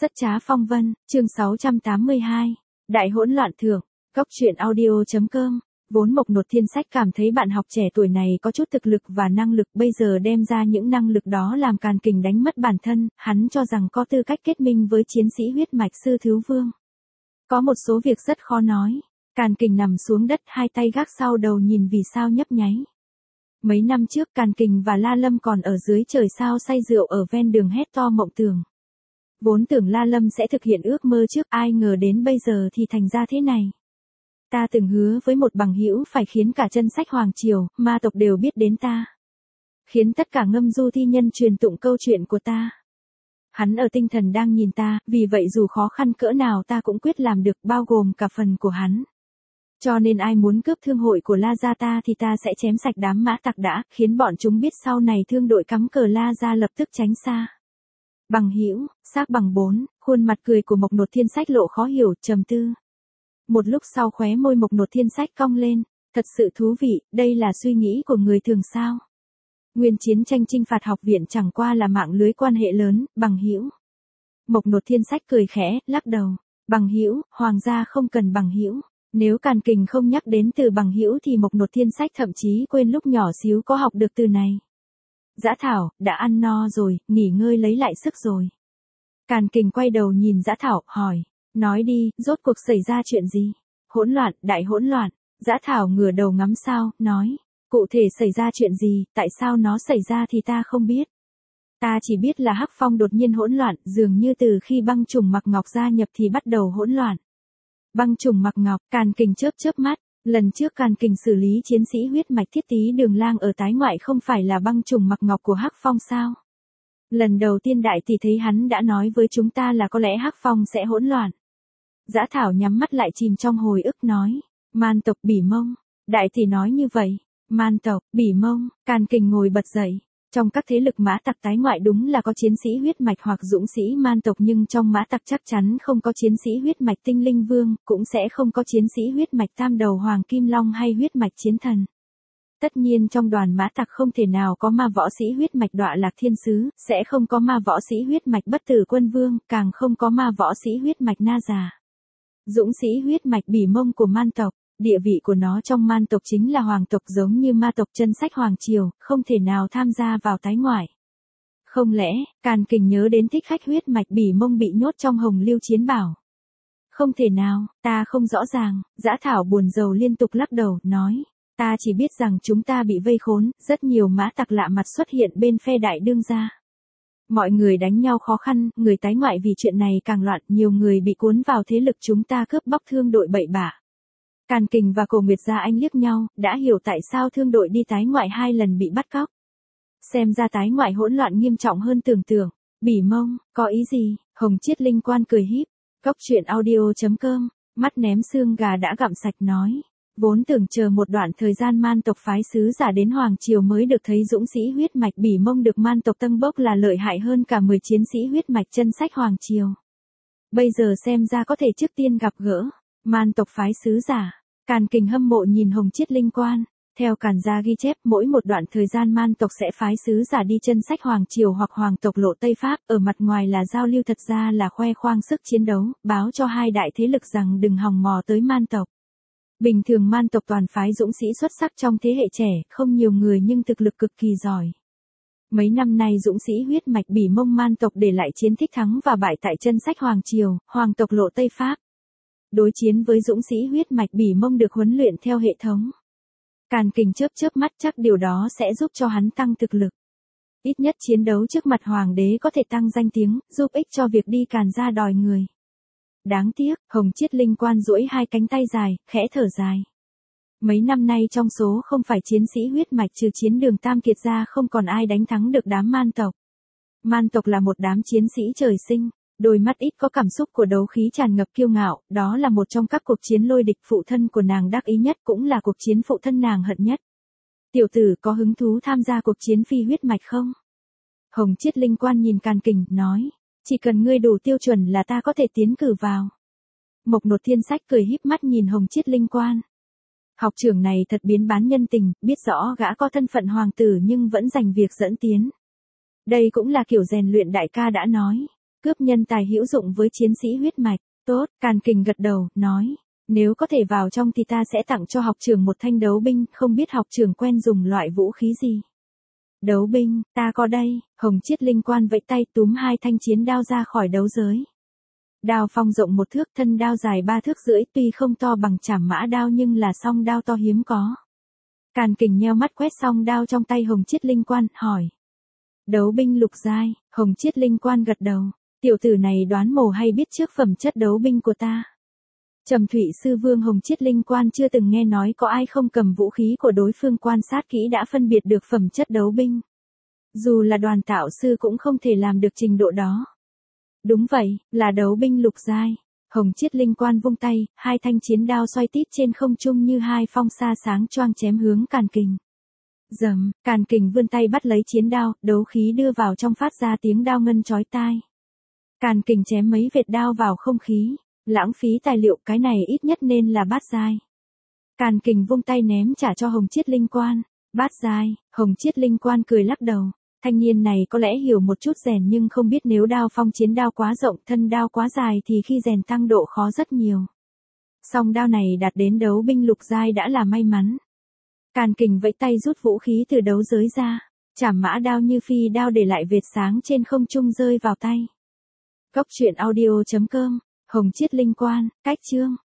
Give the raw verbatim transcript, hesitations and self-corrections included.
Rất trá phong vân, chương sáu trăm tám mươi hai. Đại hỗn loạn thưởng, góc truyện audio chấm com. Vốn Mộc Nột Thiên Sách cảm thấy bạn học trẻ tuổi này có chút thực lực và năng lực, bây giờ đem ra những năng lực đó làm Càn Kình đánh mất bản thân, hắn cho rằng có tư cách kết minh với chiến sĩ huyết mạch sư thiếu vương. Có một số việc rất khó nói. Càn Kình nằm xuống đất, hai tay gác sau đầu nhìn vì sao nhấp nháy. Mấy năm trước Càn Kình và La Lâm còn ở dưới trời sao say rượu ở ven đường hét to mộng tưởng. Vốn tưởng La Lâm sẽ thực hiện ước mơ trước, ai ngờ đến bây giờ thì thành ra thế này. Ta từng hứa với một bằng hữu phải khiến cả chân sách hoàng triều, ma tộc đều biết đến ta. Khiến tất cả ngâm du thi nhân truyền tụng câu chuyện của ta. Hắn ở tinh thần đang nhìn ta, vì vậy dù khó khăn cỡ nào ta cũng quyết làm được, bao gồm cả phần của hắn. Cho nên ai muốn cướp thương hội của La Gia ta thì ta sẽ chém sạch đám mã tặc đã, khiến bọn chúng biết sau này thương đội cắm cờ La Gia lập tức tránh xa. Bằng hữu, xác bằng bốn, khuôn mặt cười của Mộc Nột Thiên Sách lộ khó hiểu, trầm tư. Một lúc sau khóe môi Mộc Nột Thiên Sách cong lên, thật sự thú vị, đây là suy nghĩ của người thường sao? Nguyên chiến tranh chinh phạt học viện chẳng qua là mạng lưới quan hệ lớn, bằng hữu. Mộc Nột Thiên Sách cười khẽ, lắc đầu, bằng hữu, hoàng gia không cần bằng hữu. Nếu Càn Kình không nhắc đến từ bằng hữu thì Mộc Nột Thiên Sách thậm chí quên lúc nhỏ xíu có học được từ này. Dã Thảo, đã ăn no rồi, nghỉ ngơi lấy lại sức rồi. Càn Kình quay đầu nhìn Dã Thảo, hỏi, nói đi, rốt cuộc xảy ra chuyện gì? Hỗn loạn, đại hỗn loạn. Dã Thảo ngửa đầu ngắm sao, nói, cụ thể xảy ra chuyện gì, tại sao nó xảy ra thì ta không biết. Ta chỉ biết là Hắc Phong đột nhiên hỗn loạn, dường như từ khi băng trùng Mặc Ngọc gia nhập thì bắt đầu hỗn loạn. Băng trùng Mặc Ngọc, Càn Kình chớp chớp mắt. Lần trước Càn Kình xử lý chiến sĩ huyết mạch Thiết Tý Đường Lang ở tái ngoại không phải là băng trùng Mặc Ngọc của Hắc Phong sao? Lần đầu tiên đại tỷ thấy hắn đã nói với chúng ta là có lẽ Hắc Phong sẽ hỗn loạn. Dã Thảo nhắm mắt lại chìm trong hồi ức nói, man tộc Bỉ Mông. Đại tỷ nói như vậy, man tộc, Bỉ Mông. Càn Kình ngồi bật dậy. Trong các thế lực mã tặc tái ngoại đúng là có chiến sĩ huyết mạch hoặc dũng sĩ man tộc, nhưng trong mã tặc chắc chắn không có chiến sĩ huyết mạch tinh linh vương, cũng sẽ không có chiến sĩ huyết mạch tam đầu hoàng kim long hay huyết mạch chiến thần. Tất nhiên trong đoàn mã tặc không thể nào có ma võ sĩ huyết mạch Đọa Lạc Thiên Sứ, sẽ không có ma võ sĩ huyết mạch Bất Tử Quân Vương, càng không có ma võ sĩ huyết mạch Na Già. Dũng sĩ huyết mạch Bỉ Mông của man tộc, địa vị của nó trong man tộc chính là hoàng tộc, giống như ma tộc chân sách hoàng triều, không thể nào tham gia vào tái ngoại. Không lẽ, Càn Kình nhớ đến thích khách huyết mạch Bỉ Mông bị nhốt trong Hồng Lưu Chiến Bảo? Không thể nào, ta không rõ ràng. Dã Thảo buồn rầu liên tục lắc đầu, nói, ta chỉ biết rằng chúng ta bị vây khốn, rất nhiều mã tặc lạ mặt xuất hiện bên phe đại đương gia. Mọi người đánh nhau khó khăn, người tái ngoại vì chuyện này càng loạn, nhiều người bị cuốn vào thế lực chúng ta cướp bóc thương đội bậy bạ. Càn Kình và Cổ Nguyệt Gia Anh liếc nhau, đã hiểu tại sao thương đội đi tái ngoại hai lần bị bắt cóc. Xem ra tái ngoại hỗn loạn nghiêm trọng hơn tưởng tượng. Bỉ Mông, có ý gì? Hồng Chiết Linh Quan cười híp. Góc truyện audio chấm com, mắt ném xương gà đã gặm sạch nói. Vốn tưởng chờ một đoạn thời gian man tộc phái sứ giả đến Hoàng Triều mới được thấy dũng sĩ huyết mạch Bỉ Mông được man tộc tâng bốc là lợi hại hơn cả mười chiến sĩ huyết mạch chân sách Hoàng Triều. Bây giờ xem ra có thể trước tiên gặp gỡ. Man tộc phái sứ giả. Càn Kình hâm mộ nhìn Hồng Chiết Linh Quan. Theo Càn gia ghi chép, mỗi một đoạn thời gian man tộc sẽ phái sứ giả đi chân sách Hoàng Triều hoặc Hoàng tộc Lộ Tây Pháp, ở mặt ngoài là giao lưu, thật ra là khoe khoang sức chiến đấu, báo cho hai đại thế lực rằng đừng hòng mò tới man tộc. Bình thường man tộc toàn phái dũng sĩ xuất sắc trong thế hệ trẻ, không nhiều người nhưng thực lực cực kỳ giỏi. Mấy năm nay dũng sĩ huyết mạch Bỉ Mông man tộc để lại chiến tích thắng và bại tại chân sách Hoàng Triều, Hoàng tộc Lộ Tây Pháp. Đối chiến với dũng sĩ huyết mạch Bỉ Mông được huấn luyện theo hệ thống. Càn Kình chớp chớp mắt, chắc điều đó sẽ giúp cho hắn tăng thực lực. Ít nhất chiến đấu trước mặt hoàng đế có thể tăng danh tiếng, giúp ích cho việc đi Càn gia đòi người. Đáng tiếc, Hồng Chiết Linh Quan duỗi hai cánh tay dài, khẽ thở dài. Mấy năm nay trong số không phải chiến sĩ huyết mạch trừ Chiến Đường Tam Kiệt ra không còn ai đánh thắng được đám man tộc. Man tộc là một đám chiến sĩ trời sinh. Đôi mắt ít có cảm xúc của đấu khí tràn ngập kiêu ngạo, đó là một trong các cuộc chiến lôi địch phụ thân của nàng đắc ý nhất, cũng là cuộc chiến phụ thân nàng hận nhất. Tiểu tử có hứng thú tham gia cuộc chiến phi huyết mạch không? Hồng Chiết Linh Quan nhìn Càn Kình, nói, chỉ cần ngươi đủ tiêu chuẩn là ta có thể tiến cử vào. Mộc Nột Thiên Sách cười híp mắt nhìn Hồng Chiết Linh Quan. Học trưởng này thật biến bán nhân tình, biết rõ gã có thân phận hoàng tử nhưng vẫn dành việc dẫn tiến. Đây cũng là kiểu rèn luyện đại ca đã nói. cướp nhân tài hữu dụng với chiến sĩ huyết mạch. Tốt, Càn Kình gật đầu, nói. Nếu có thể vào trong thì ta sẽ tặng cho học trưởng một thanh đấu binh, không biết học trưởng quen dùng loại vũ khí gì. Đấu binh, ta có đây. Hồng Chiết Linh Quan vẫy tay túm hai thanh chiến đao ra khỏi đấu giới. Đao phong rộng một thước, thân đao dài ba thước rưỡi, tuy không to bằng Trảm Mã đao nhưng là song đao to hiếm có. Càn Kình nheo mắt quét song đao trong tay Hồng Chiết Linh Quan, hỏi. Đấu binh lục giai. Hồng Chiết Linh Quan gật đầu. Tiểu tử này đoán mồ hay biết trước phẩm chất đấu binh của ta. Trầm Thụy Sư Vương Hồng Chiết Linh Quan chưa từng nghe nói có ai không cầm vũ khí của đối phương quan sát kỹ đã phân biệt được phẩm chất đấu binh. Dù là Đoàn Tạo Sư cũng không thể làm được trình độ đó. Đúng vậy, là đấu binh lục giai. Hồng Chiết Linh Quan vung tay, hai thanh chiến đao xoay tít trên không trung như hai phong sa sáng choang chém hướng Càn Kình. Rầm, Càn Kình vươn tay bắt lấy chiến đao, đấu khí đưa vào trong phát ra tiếng đao ngân chói tai. Càn Kình chém mấy vệt đao vào không khí, lãng phí tài liệu, cái này ít nhất nên là bát giai. Càn Kình vung tay ném trả cho Hồng Chiết Linh Quan. Bát giai. Hồng Chiết Linh Quan cười lắc đầu. Thanh niên này có lẽ hiểu một chút rèn nhưng không biết nếu đao phong chiến đao quá rộng, thân đao quá dài thì khi rèn tăng độ khó rất nhiều. Song đao này đạt đến đấu binh lục giai đã là may mắn. Càn Kình vẫy tay rút vũ khí từ đấu giới ra. Trảm Mã đao như phi đao để lại vệt sáng trên không trung rơi vào tay. Cốc truyện audio chấm com. Hồng Chiết Linh Quan, cách chương.